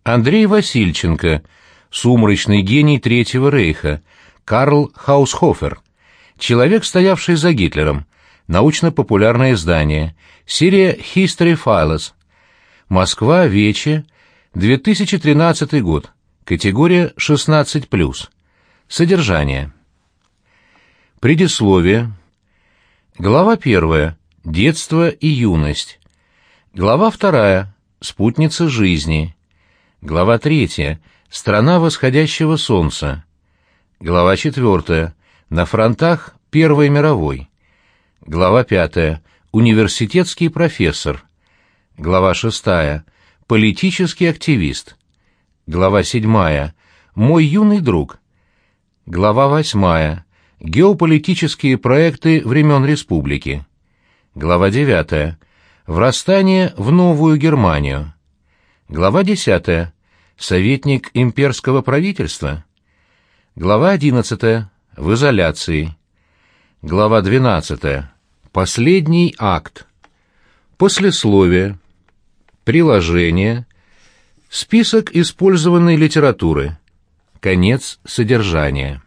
Андрей Васильченко, сумрачный гений Третьего рейха, Карл Хаусхофер, человек, стоявший за Гитлером, научно-популярное издание, серия History Files, Москва, Вече, 2013 год, категория 16+. Содержание. Предисловие. Глава 1. Детство и юность. Глава 2. Спутница жизни. Глава 3. Страна восходящего солнца. Глава 4. На фронтах Первой мировой. Глава 5. Университетский профессор. Глава 6. Политический активист. Глава 7. Мой юный друг. Глава 8. Геополитические проекты времен республики. Глава 9. Врастание в новую Германию. Глава 10. Советник имперского правительства. Глава 11. В изоляции. Глава 12. Последний акт. Послесловие. Приложение. Список использованной литературы. Конец содержания.